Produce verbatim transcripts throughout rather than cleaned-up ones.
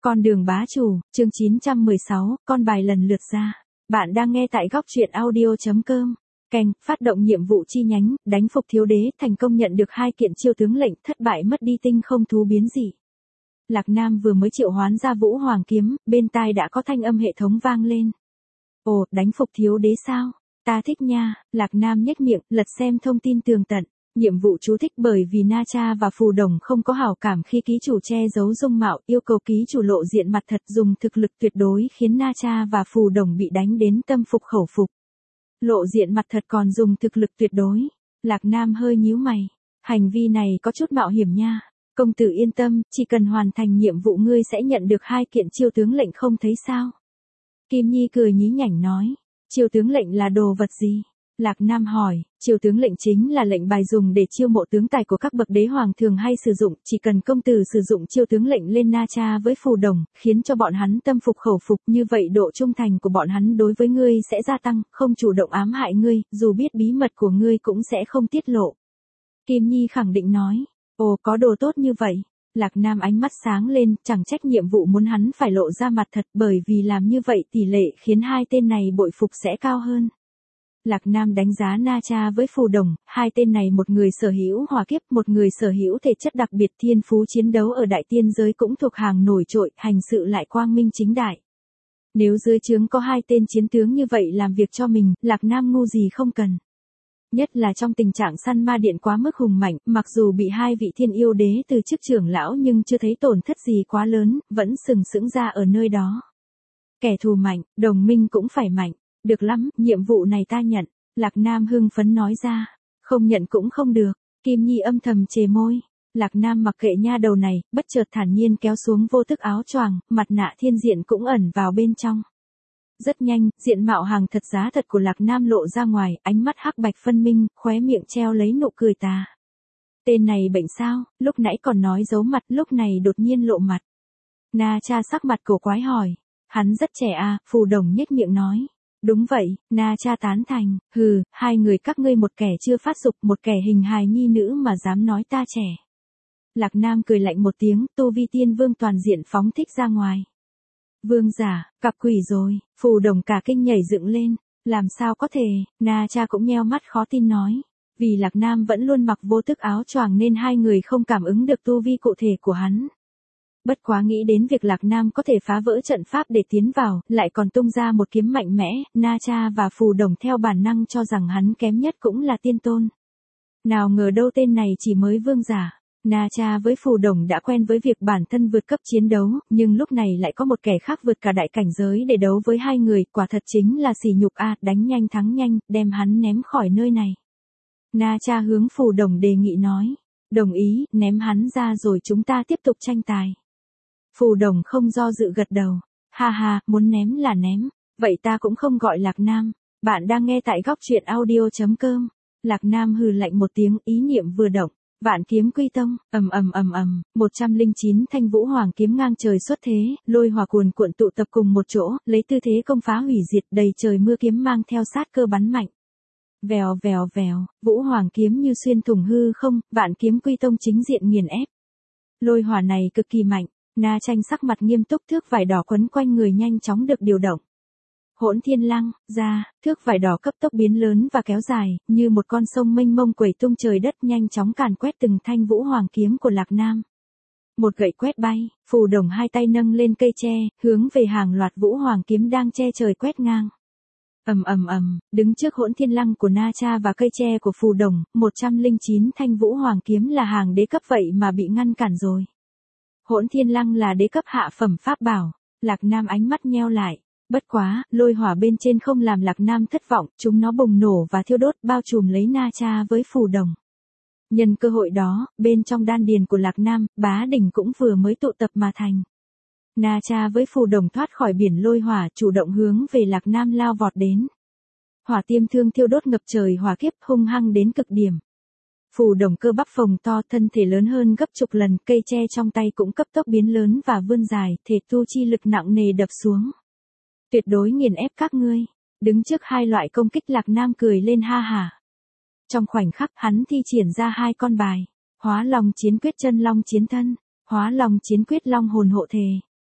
Con đường bá chủ, chương chín trăm mười sáu, con bài lần lượt ra. Bạn đang nghe tại góc truyện audio.com. Kèn, phát động nhiệm vụ chi nhánh, đánh phục thiếu đế, thành công nhận được hai kiện chiêu tướng lệnh, thất bại mất đi tinh không thú biến dị. Lạc Nam vừa mới triệu hoán ra Vũ Hoàng kiếm, bên tai đã có thanh âm hệ thống vang lên. Ồ, đánh phục thiếu đế sao? Ta thích nha. Lạc Nam nhếch miệng, lật xem thông tin tường tận. Nhiệm vụ chú thích bởi vì Na Cha và Phù Đồng không có hảo cảm khi ký chủ che giấu dung mạo, yêu cầu ký chủ lộ diện mặt thật, dùng thực lực tuyệt đối khiến Na Cha và Phù Đồng bị đánh đến tâm phục khẩu phục. Lộ diện mặt thật còn dùng thực lực tuyệt đối. Lạc Nam hơi nhíu mày. Hành vi này có chút mạo hiểm nha. Công tử yên tâm, chỉ cần hoàn thành nhiệm vụ ngươi sẽ nhận được hai kiện chiêu tướng lệnh, không thấy sao? Kim Nhi cười nhí nhảnh nói. Chiêu tướng lệnh là đồ vật gì? Lạc Nam hỏi. Chiêu tướng lệnh chính là lệnh bài dùng để chiêu mộ tướng tài của các bậc đế hoàng thường hay sử dụng, chỉ cần công tử sử dụng chiêu tướng lệnh lên Na Cha với Phù Đồng, khiến cho bọn hắn tâm phục khẩu phục, như vậy độ trung thành của bọn hắn đối với ngươi sẽ gia tăng, không chủ động ám hại ngươi, dù biết bí mật của ngươi cũng sẽ không tiết lộ. Kim Nhi khẳng định nói. Ồ, có đồ tốt như vậy. Lạc Nam ánh mắt sáng lên, chẳng trách nhiệm vụ muốn hắn phải lộ ra mặt thật, bởi vì làm như vậy tỷ lệ khiến hai tên này bội phục sẽ cao hơn. Lạc Nam đánh giá Na Cha với Phù Đồng, hai tên này một người sở hữu hỏa kiếp, một người sở hữu thể chất đặc biệt, thiên phú chiến đấu ở đại tiên giới cũng thuộc hàng nổi trội, hành sự lại quang minh chính đại. Nếu dưới trướng có hai tên chiến tướng như vậy làm việc cho mình, Lạc Nam ngu gì không cần. Nhất là trong tình trạng săn ma điện quá mức hùng mạnh, mặc dù bị hai vị thiên yêu đế từ chức trưởng lão nhưng chưa thấy tổn thất gì quá lớn, vẫn sừng sững ra ở nơi đó. Kẻ thù mạnh, đồng minh cũng phải mạnh. Được lắm, nhiệm vụ này ta nhận. Lạc Nam hưng phấn nói ra. Không nhận cũng không được. Kim Nhi âm thầm chề môi. Lạc Nam mặc kệ nha đầu này, bất chợt thản nhiên kéo xuống vô thức áo choàng, mặt nạ thiên diện cũng ẩn vào bên trong. Rất nhanh, diện mạo hàng thật giá thật của Lạc Nam lộ ra ngoài, ánh mắt hắc bạch phân minh, khóe miệng treo lấy nụ cười tà. Tên này bệnh sao, lúc nãy còn nói giấu mặt, lúc này đột nhiên lộ mặt. Na Cha sắc mặt cổ quái hỏi. Hắn rất trẻ à, Phù Đồng nhếch miệng nói. Đúng vậy, Na Cha tán thành. Hừ, hai người các ngươi một kẻ chưa phát dục, một kẻ hình hài nhi nữ mà dám nói ta trẻ. Lạc Nam cười lạnh một tiếng, tu vi tiên vương toàn diện phóng thích ra ngoài. Vương giả, cặp quỷ rồi. Phù Đồng cả kinh nhảy dựng lên. Làm sao có thể? Na Cha cũng nheo mắt khó tin nói. Vì Lạc Nam vẫn luôn mặc vô thức áo choàng nên hai người không cảm ứng được tu vi cụ thể của hắn. Bất quá nghĩ đến việc Lạc Nam có thể phá vỡ trận pháp để tiến vào, lại còn tung ra một kiếm mạnh mẽ, Na Cha và Phù Đồng theo bản năng cho rằng hắn kém nhất cũng là tiên tôn. Nào ngờ đâu tên này chỉ mới vương giả. Na Cha với Phù Đồng đã quen với việc bản thân vượt cấp chiến đấu, nhưng lúc này lại có một kẻ khác vượt cả đại cảnh giới để đấu với hai người, quả thật chính là sỉ nhục a, đánh nhanh thắng nhanh, đem hắn ném khỏi nơi này. Na Cha hướng Phù Đồng đề nghị nói. Đồng ý, ném hắn ra rồi chúng ta tiếp tục tranh tài. Phù Đồng không do dự gật đầu. Ha ha, muốn ném là ném. Vậy ta cũng không gọi Lạc Nam. Bạn đang nghe tại góc truyện audio.com. Lạc Nam hừ lạnh một tiếng, ý niệm vừa động. Vạn kiếm quy tông, ầm ầm ầm ầm, một trăm lẻ chín thanh Vũ Hoàng kiếm ngang trời xuất thế, lôi hỏa cuồn cuộn tụ tập cùng một chỗ, lấy tư thế công phá hủy diệt, đầy trời mưa kiếm mang theo sát cơ bắn mạnh. Vèo vèo vèo, Vũ Hoàng kiếm như xuyên thủng hư không, vạn kiếm quy tông chính diện nghiền ép. Lôi hỏa này cực kỳ mạnh. Na Tranh sắc mặt nghiêm túc, thước vải đỏ quấn quanh người nhanh chóng được điều động. Hỗn Thiên Lăng, ra, thước vải đỏ cấp tốc biến lớn và kéo dài, như một con sông mênh mông quẩy tung trời đất, nhanh chóng càn quét từng thanh Vũ Hoàng kiếm của Lạc Nam. Một gậy quét bay, Phù Đồng hai tay nâng lên cây tre, hướng về hàng loạt Vũ Hoàng kiếm đang che trời quét ngang. Ầm ầm ầm, đứng trước Hỗn Thiên Lăng của Na Cha và cây tre của Phù Đồng, một trăm lẻ chín thanh Vũ Hoàng kiếm là hàng đế cấp vậy mà bị ngăn cản rồi. Hỗn Thiên Lăng là đế cấp hạ phẩm pháp bảo. Lạc Nam ánh mắt nheo lại. Bất quá, lôi hỏa bên trên không làm Lạc Nam thất vọng, chúng nó bùng nổ và thiêu đốt bao trùm lấy Na Cha với Phù Đồng. Nhân cơ hội đó, bên trong đan điền của Lạc Nam, bá đỉnh cũng vừa mới tụ tập mà thành. Na Cha với Phù Đồng thoát khỏi biển lôi hỏa, chủ động hướng về Lạc Nam lao vọt đến. Hỏa tiêm thương thiêu đốt ngập trời hỏa kiếp, hung hăng đến cực điểm. Phù Đồng cơ bắp phồng to, thân thể lớn hơn gấp chục lần, cây tre trong tay cũng cấp tốc biến lớn và vươn dài, thể tu chi lực nặng nề đập xuống. Tuyệt đối nghiền ép các ngươi. Đứng trước hai loại công kích, Lạc Nam cười lên ha hả. Trong khoảnh khắc, hắn thi triển ra hai con bài. Hóa Long Chiến Quyết Chân Long Chiến Thân, Hóa Long Chiến Quyết Long Hồn Hộ Thể.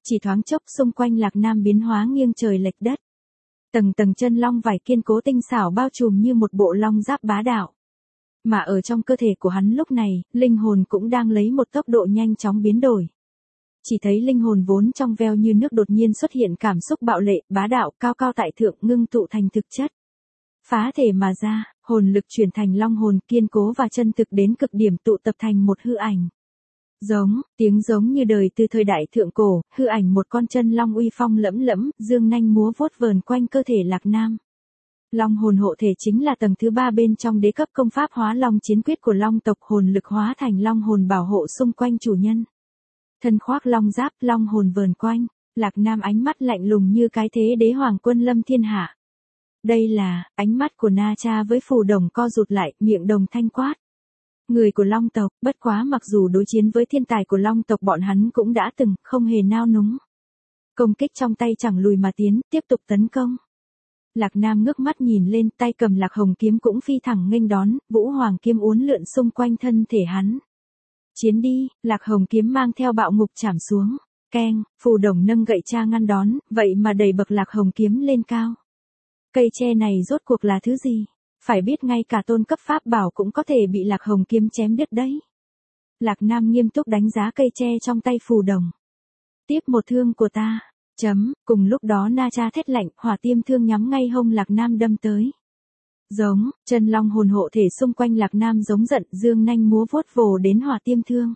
Chỉ thoáng chốc xung quanh Lạc Nam biến hóa nghiêng trời lệch đất. Tầng tầng chân long vải kiên cố tinh xảo bao trùm như một bộ long giáp bá đạo. Mà ở trong cơ thể của hắn lúc này, linh hồn cũng đang lấy một tốc độ nhanh chóng biến đổi. Chỉ thấy linh hồn vốn trong veo như nước đột nhiên xuất hiện cảm xúc bạo lệ, bá đạo, cao cao tại thượng ngưng tụ thành thực chất. Phá thể mà ra, hồn lực chuyển thành long hồn kiên cố và chân thực đến cực điểm tụ tập thành một hư ảnh. Giống, tiếng giống như đời từ thời đại thượng cổ, hư ảnh một con chân long uy phong lẫm lẫm, dương nanh múa vuốt vờn quanh cơ thể Lạc Nam. Long hồn hộ thể chính là tầng thứ ba bên trong đế cấp công pháp hóa long chiến quyết của long tộc, hồn lực hóa thành long hồn bảo hộ xung quanh chủ nhân. Thân khoác long giáp, long hồn vờn quanh, Lạc Nam ánh mắt lạnh lùng như cái thế đế hoàng quân lâm thiên hạ. Đây là, ánh mắt của Na Cha với Phù Đồng co rụt lại, miệng đồng thanh quát. Người của long tộc, bất quá mặc dù đối chiến với thiên tài của long tộc bọn hắn cũng đã từng, không hề nao núng. Công kích trong tay chẳng lùi mà tiến, tiếp tục tấn công. Lạc Nam ngước mắt nhìn lên, tay cầm Lạc Hồng kiếm cũng phi thẳng nghênh đón, Vũ Hoàng kiếm uốn lượn xung quanh thân thể hắn. Chiến đi, Lạc Hồng kiếm mang theo bạo ngục chảm xuống. Keng, Phù Đồng nâng gậy tra ngăn đón, vậy mà đẩy bậc Lạc Hồng kiếm lên cao. Cây tre này rốt cuộc là thứ gì? Phải biết ngay cả tôn cấp pháp bảo cũng có thể bị Lạc Hồng kiếm chém đứt đấy. Lạc Nam nghiêm túc đánh giá cây tre trong tay Phù Đồng. Tiếp một thương của ta. Chấm, cùng lúc đó Na Cha thét lạnh, hỏa tiêm thương nhắm ngay hông Lạc Nam đâm tới. Giống, chân long hồn hộ thể xung quanh Lạc Nam giống giận, dương nanh múa vuốt vồ đến hỏa tiêm thương.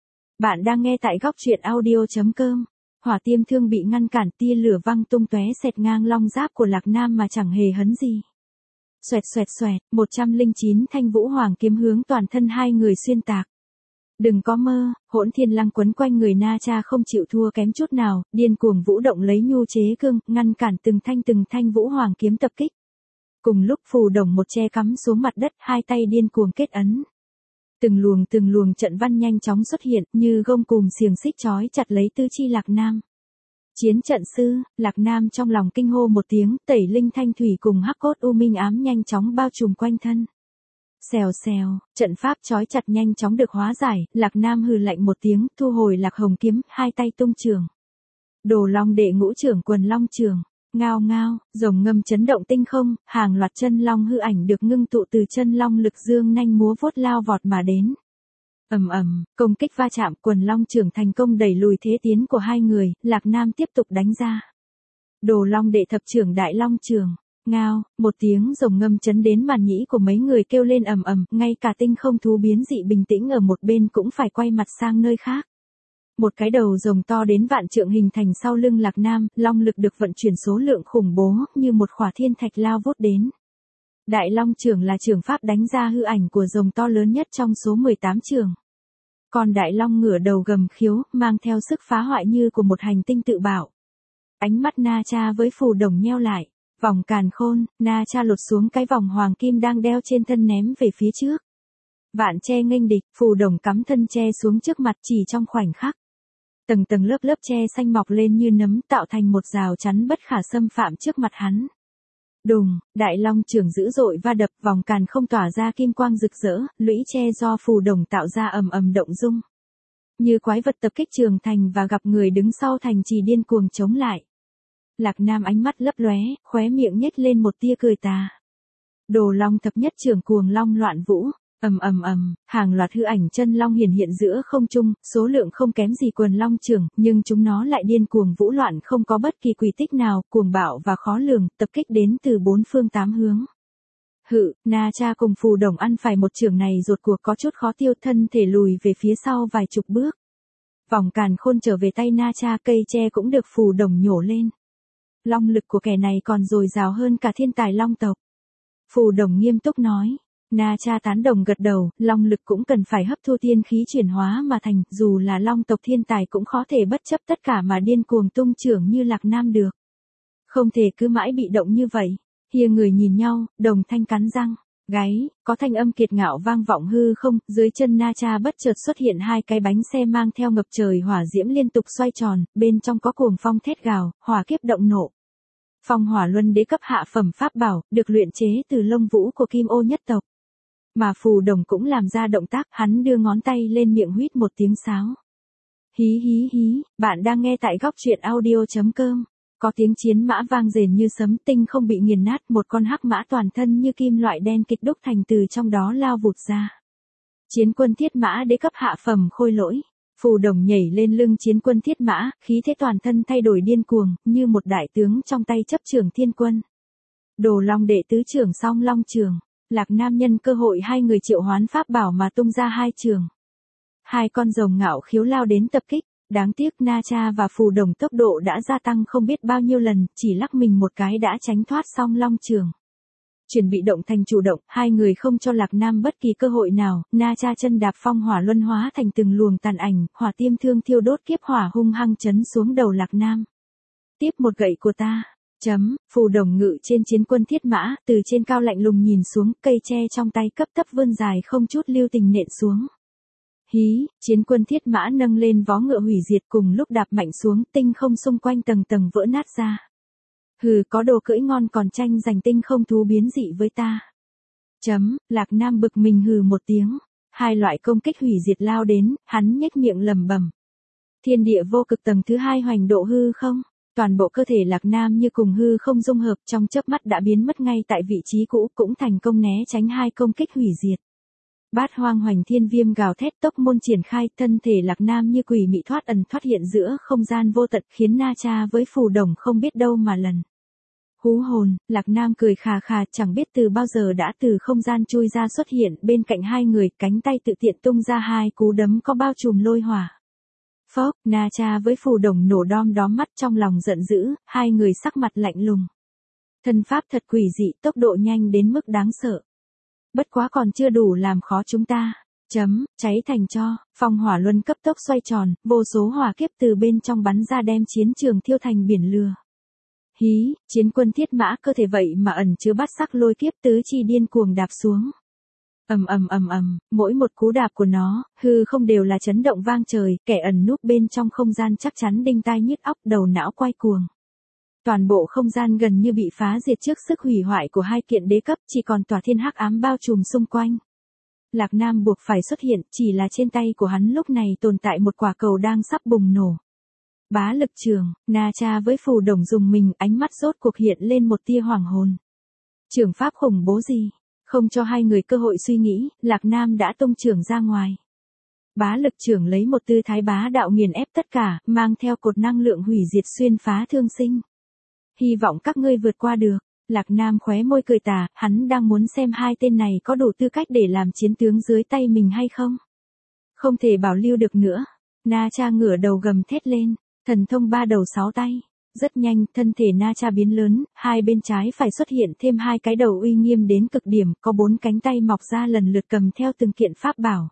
Bạn đang nghe tại góc truyện audio chấm com. Hỏa tiêm thương bị ngăn cản, tia lửa văng tung tóe xẹt ngang long giáp của Lạc Nam mà chẳng hề hấn gì. Xoẹt xoẹt xoẹt, một trăm lẻ chín thanh Vũ Hoàng kiếm hướng toàn thân hai người xuyên tạc. Đừng có mơ, hỗn thiên lăng quấn quanh người Na Cha không chịu thua kém chút nào, điên cuồng vũ động lấy nhu chế cương, ngăn cản từng thanh từng thanh Vũ Hoàng kiếm tập kích. Cùng lúc Phù Đồng một che cắm xuống mặt đất, hai tay điên cuồng kết ấn. Từng luồng từng luồng trận văn nhanh chóng xuất hiện, như gông cùm xiềng xích trói chặt lấy tứ chi Lạc Nam. Chiến trận sư, Lạc Nam trong lòng kinh hô một tiếng, tẩy linh thanh thủy cùng hắc cốt u minh ám nhanh chóng bao trùm quanh thân. Xèo xèo, trận pháp trói chặt nhanh chóng được hóa giải, Lạc Nam hừ lạnh một tiếng, thu hồi Lạc Hồng kiếm, hai tay tung trường. Đồ long đệ ngũ trưởng quần long trường, ngao ngao, rồng ngâm chấn động tinh không, hàng loạt chân long hư ảnh được ngưng tụ từ chân long lực dương nanh múa vuốt lao vọt mà đến. Ầm ầm, công kích va chạm, quần long trưởng thành công đẩy lùi thế tiến của hai người, Lạc Nam tiếp tục đánh ra. Đồ long đệ thập trưởng đại long trường. Ngao, một tiếng rồng ngâm chấn đến màn nhĩ của mấy người kêu lên ầm ầm, ngay cả tinh không thú biến dị bình tĩnh ở một bên cũng phải quay mặt sang nơi khác. Một cái đầu rồng to đến vạn trượng hình thành sau lưng Lạc Nam, long lực được vận chuyển số lượng khủng bố, như một khỏa thiên thạch lao vút đến. Đại long trưởng là trưởng pháp đánh ra hư ảnh của rồng to lớn nhất trong số mười tám trường. Còn đại long ngửa đầu gầm khiếu, mang theo sức phá hoại như của một hành tinh tự bảo. Ánh mắt Na Cha với Phù Đồng nheo lại. Vòng càn khôn, Na Cha lột xuống cái vòng hoàng kim đang đeo trên thân ném về phía trước. Vạn tre nghênh địch, Phù Đồng cắm thân tre xuống trước mặt chỉ trong khoảnh khắc. Tầng tầng lớp lớp tre xanh mọc lên như nấm tạo thành một rào chắn bất khả xâm phạm trước mặt hắn. Đùng, đại long trưởng dữ dội va đập, vòng càn không tỏa ra kim quang rực rỡ, lũy tre do Phù Đồng tạo ra ầm ầm động dung. Như quái vật tập kích trường thành và gặp người đứng sau thành trì điên cuồng chống lại. Lạc Nam ánh mắt lấp lóe, khóe miệng nhếch lên một tia cười tà. Đồ long thập nhất trưởng cuồng long loạn vũ, ầm ầm ầm, hàng loạt hư ảnh chân long hiển hiện giữa không trung, số lượng không kém gì quần long trưởng, nhưng chúng nó lại điên cuồng vũ loạn không có bất kỳ quy tích nào, cuồng bạo và khó lường, tập kích đến từ bốn phương tám hướng. Hự, Na Cha cùng Phù Đồng ăn phải một trưởng này rốt cuộc có chút khó tiêu, thân thể lùi về phía sau vài chục bước. Vòng càn khôn trở về tay Na Cha, cây tre cũng được Phù Đồng nhổ lên. Long lực của kẻ này còn dồi dào hơn cả thiên tài long tộc. Phù Đồng nghiêm túc nói. Na Cha tán đồng gật đầu, long lực cũng cần phải hấp thu tiên khí chuyển hóa mà thành, dù là long tộc thiên tài cũng khó thể bất chấp tất cả mà điên cuồng tung trưởng như Lạc Nam được. Không thể cứ mãi bị động như vậy. Hia người nhìn nhau, đồng thanh cắn răng. Gáy, có thanh âm kiệt ngạo vang vọng hư không, dưới chân Na Cha bất chợt xuất hiện hai cái bánh xe mang theo ngập trời hỏa diễm liên tục xoay tròn, bên trong có cuồng phong thét gào, hỏa kiếp động nộ. Phong hỏa luân đế cấp hạ phẩm pháp bảo, được luyện chế từ lông vũ của Kim Ô nhất tộc. Mà Phù Đồng cũng làm ra động tác, hắn đưa ngón tay lên miệng huýt một tiếng sáo. Hí hí hí, bạn đang nghe tại góc truyện audio.com. Có tiếng chiến mã vang rền như sấm, tinh không bị nghiền nát, một con hắc mã toàn thân như kim loại đen kịch đúc thành từ trong đó lao vụt ra. Chiến quân thiết mã đế cấp hạ phẩm khôi lỗi. Phù Đồng nhảy lên lưng chiến quân thiết mã, khí thế toàn thân thay đổi điên cuồng, như một đại tướng trong tay chấp trưởng thiên quân. Đồ Long đệ tứ trưởng song long trường. Lạc Nam nhân cơ hội hai người triệu hoán pháp bảo mà tung ra hai trường. Hai con rồng ngạo khiếu lao đến tập kích, đáng tiếc Na Cha và Phù Đồng tốc độ đã gia tăng không biết bao nhiêu lần, chỉ lắc mình một cái đã tránh thoát song long trường. Chuyển bị động thành chủ động, hai người không cho Lạc Nam bất kỳ cơ hội nào, Na Cha chân đạp phong hỏa luân hóa thành từng luồng tàn ảnh, hỏa tiêm thương thiêu đốt kiếp hỏa hung hăng chấn xuống đầu Lạc Nam. Tiếp một gậy của ta. Chấm, Phù Đồng ngự trên chiến quân thiết mã, từ trên cao lạnh lùng nhìn xuống, cây tre trong tay cấp tấp vươn dài không chút lưu tình nện xuống. Hí, chiến quân thiết mã nâng lên vó ngựa hủy diệt, cùng lúc đạp mạnh xuống, tinh không xung quanh tầng tầng vỡ nát ra. Hừ, có đồ cưỡi ngon còn tranh giành tinh không thú biến dị với ta. Chấm, Lạc Nam bực mình hừ một tiếng. Hai loại công kích hủy diệt lao đến, hắn nhếch miệng lẩm bẩm. Thiên địa vô cực tầng thứ hai hoành độ hư không. Toàn bộ cơ thể Lạc Nam như cùng hư không dung hợp, trong chớp mắt đã biến mất ngay tại vị trí cũ, cũng thành công né tránh hai công kích hủy diệt. Bát hoang hoành thiên viêm gào thét tốc môn triển khai, thân thể Lạc Nam như quỷ mị thoát ẩn thoát hiện giữa không gian vô tận, khiến Na Cha với Phù Đồng không biết đâu mà lần. Hú hồn, Lạc Nam cười khà khà, chẳng biết từ bao giờ đã từ không gian chui ra xuất hiện bên cạnh hai người, cánh tay tự tiện tung ra hai cú đấm có bao trùm lôi hỏa. Phốc, Na Cha với Phù Đồng nổ đom đóm mắt trong lòng giận dữ, hai người sắc mặt lạnh lùng. Thân pháp thật quỷ dị, tốc độ nhanh đến mức đáng sợ. Bất quá còn chưa đủ làm khó chúng ta. Chấm, cháy thành tro, phong hỏa luân cấp tốc xoay tròn, vô số hỏa kiếp từ bên trong bắn ra đem chiến trường thiêu thành biển lửa. Hí, chiến quân thiết mã cơ thể vậy mà ẩn chứa bát sắc lôi kiếp tứ chi điên cuồng đạp xuống. Ầm ầm ầm ầm, mỗi một cú đạp của nó, hư không đều là chấn động vang trời, kẻ ẩn núp bên trong không gian chắc chắn đinh tai nhức óc, đầu não quay cuồng. Toàn bộ không gian gần như bị phá diệt trước sức hủy hoại của hai kiện đế cấp, chỉ còn tỏa thiên hắc ám bao trùm xung quanh. Lạc Nam buộc phải xuất hiện, chỉ là trên tay của hắn lúc này tồn tại một quả cầu đang sắp bùng nổ. Bá lực trường, Na Cha với Phù Đồng dùng mình, ánh mắt rốt cuộc hiện lên một tia hoàng hồn. Trường pháp khủng bố gì? Không cho hai người cơ hội suy nghĩ, Lạc Nam đã tung trường ra ngoài. Bá lực trưởng lấy một tư thái bá đạo nghiền ép tất cả, mang theo cột năng lượng hủy diệt xuyên phá thương sinh. Hy vọng các ngươi vượt qua được. Lạc Nam khóe môi cười tà, hắn đang muốn xem hai tên này có đủ tư cách để làm chiến tướng dưới tay mình hay không. Không thể bảo lưu được nữa. Na Cha ngửa đầu gầm thét lên, thần thông ba đầu sáu tay. Rất nhanh, thân thể Na Cha biến lớn, hai bên trái phải xuất hiện thêm hai cái đầu uy nghiêm đến cực điểm, có bốn cánh tay mọc ra lần lượt cầm theo từng kiện pháp bảo.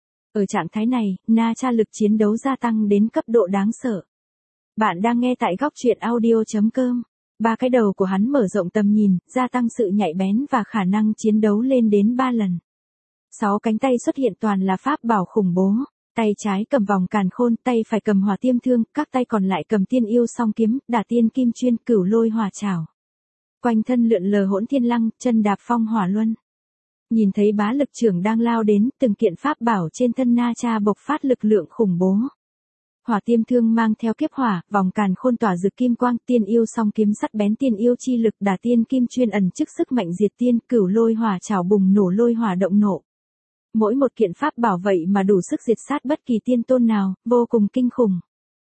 Ở trạng thái này, Na Cha lực chiến đấu gia tăng đến cấp độ đáng sợ. Bạn đang nghe tại góc truyện audio.com. Ba cái đầu của hắn mở rộng tầm nhìn, gia tăng sự nhạy bén và khả năng chiến đấu lên đến ba lần. Sáu cánh tay xuất hiện toàn là pháp bảo khủng bố. Tay trái cầm vòng càn khôn, tay phải cầm hỏa tiêm thương, các tay còn lại cầm tiên yêu song kiếm, đả tiên kim chuyên, cửu lôi hỏa trảo. Quanh thân lượn lờ hỗn thiên lăng, chân đạp phong hỏa luân. Nhìn thấy bá lực trưởng đang lao đến, từng kiện pháp bảo trên thân Na Cha bộc phát lực lượng khủng bố. Hỏa tiêm thương mang theo kiếp hỏa, vòng càn khôn tỏa rực kim quang, tiên yêu song kiếm sắt bén tiên yêu chi lực, đả tiên kim chuyên ẩn chức sức mạnh diệt tiên, cửu lôi hỏa trảo bùng nổ lôi hỏa động nộ. Mỗi một kiện pháp bảo vậy mà đủ sức diệt sát bất kỳ tiên tôn nào, vô cùng kinh khủng.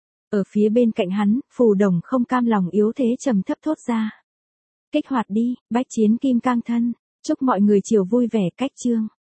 Ở phía bên cạnh hắn, Phù Đồng không cam lòng yếu thế trầm thấp thốt ra. Kích hoạt đi, bách chiến kim cang thân, chúc mọi người chiều vui vẻ cách chương.